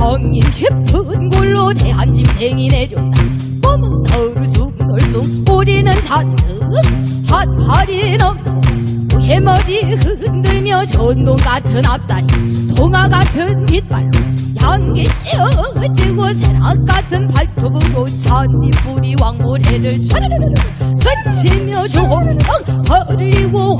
양인 깊은 골로 대한 짐승이 내려온다. 몸은 덜숭덜숭 우리는 잔뜩 한 팔이 넘고 해머리 흔들며 전동 같은 앞다리 동화 같은 뒷발로 양기 씌어지고 세락 같은 발톱으로 잔디뿌리 왕모래를 촤르르르 던지며 조롱 버리고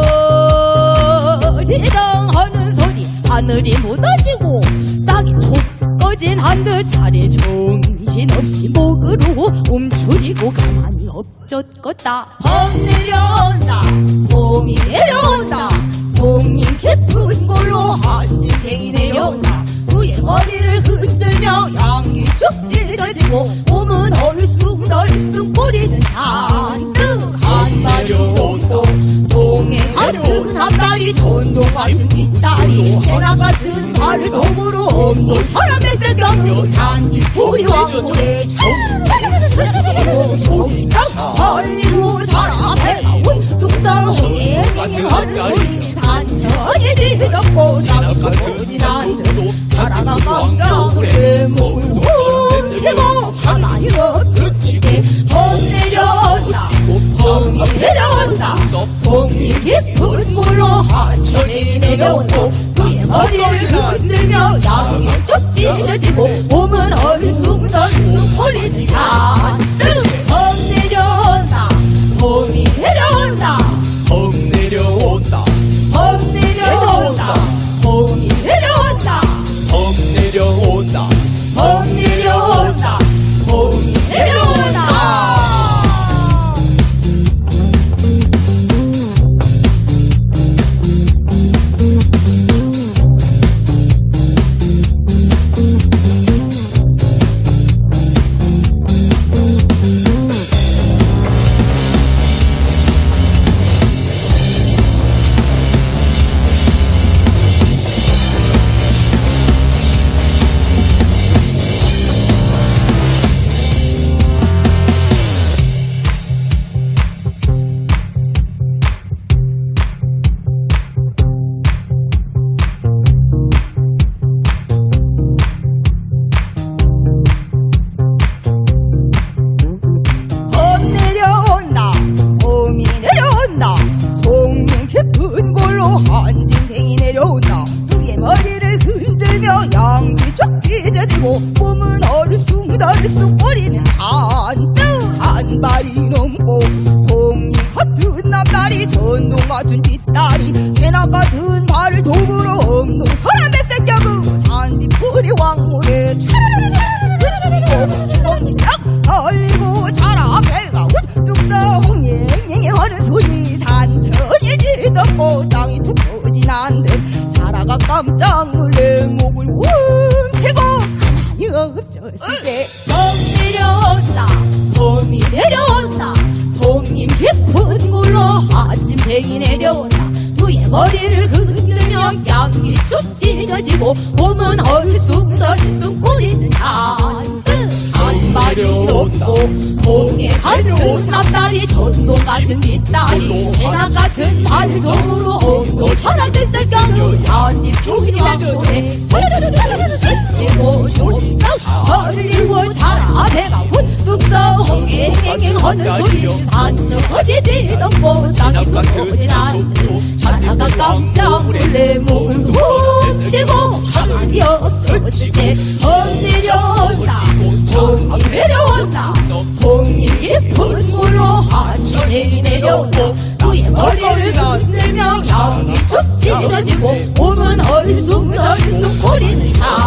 허리당하는 소리 하늘이 무너지고 땅이 톡 꺼진 한들 차례 정신없이 목으로 움츠리고 가만히 엎젖었다. 봄 내려온다 봄이 내려온다 동인 깊은 골로 한 짐승이 내려온다. 그의 머리를 흔들며 양이 쭉 찢어지고 몸은 얼숭덜숭 꼬리는 잔뜩 한 마리 온다. 동해 같은 앞다리 전동 같은 뒷다리 세나 같은 발을 도구로 없는 사람의 셀경으로 잔디뿌리 왕모래 벌리고 자라 배가 운뚝성 앵앵하는 소리 단천이 뒤덮고 쌍이 쏟아진 않듯 자라가 깜짝 내 목을 훔치고 가만히 엎드치게 봄 내려온다 봄이 내려온다 동이 깊은 물로 하천이 내려오고 그의 머리를 흔들며 양이 쭉 찢어지고 몸은 얼숭덜숭 꼬리는 잔뜩 봄 내려온다 봄이 내려온다 봄 내려온다 봄 내려온다 봄이 내려온다 봄 내려온다 봄 내려온다 봄이 내려온다. 몸은 얼숭덜숭 꼬리는 잔뜩 한 발이 넘고 동이 같은 앞다리 전동 같은 뒷다리 개나 같은 발을 도구로 없는 사람의 새끼고 잔디뿌리 왕모래 촤르르르르르르르 주걱이랑 달리고 자라 배가 우뚝성 앵앵하는 소리 단천이 뒤덮고 땅이 툭 꺼진 한듯 자라가 깜짝 놀래 목을 훔치고 가만히 엎젖이게 봄 내려온다 봄이 내려온다 송림 깊은 골로 한 짐승이 내려온다. 그의 머리를 흔들며 양이 쭉 찢어지고 몸은 얼숭덜숭 꼬리는 잔뜩 한 마리 없고 동해 같은 앞다리 전동 같은 뒷다리 해나 같은 발톱으로 없고 사람 백설경으로 잔디뿌리 왕모래 스치고 조각 벌리고 자라 배가 우뚝성 앵앵하는 소리 산천이 뒤덮고 쌍이 툭툭진 않듯 자라가 깜짝 놀래 목을 훔치고 가만히 엎젖을 때 봄 내려온다 봄이 내려온다 송이 깊은 물로 하천이 내려온다. 그의 머리를 흔들며 양이 쭉 찢어지고 몸은 얼숭덜숭 꼬리는 차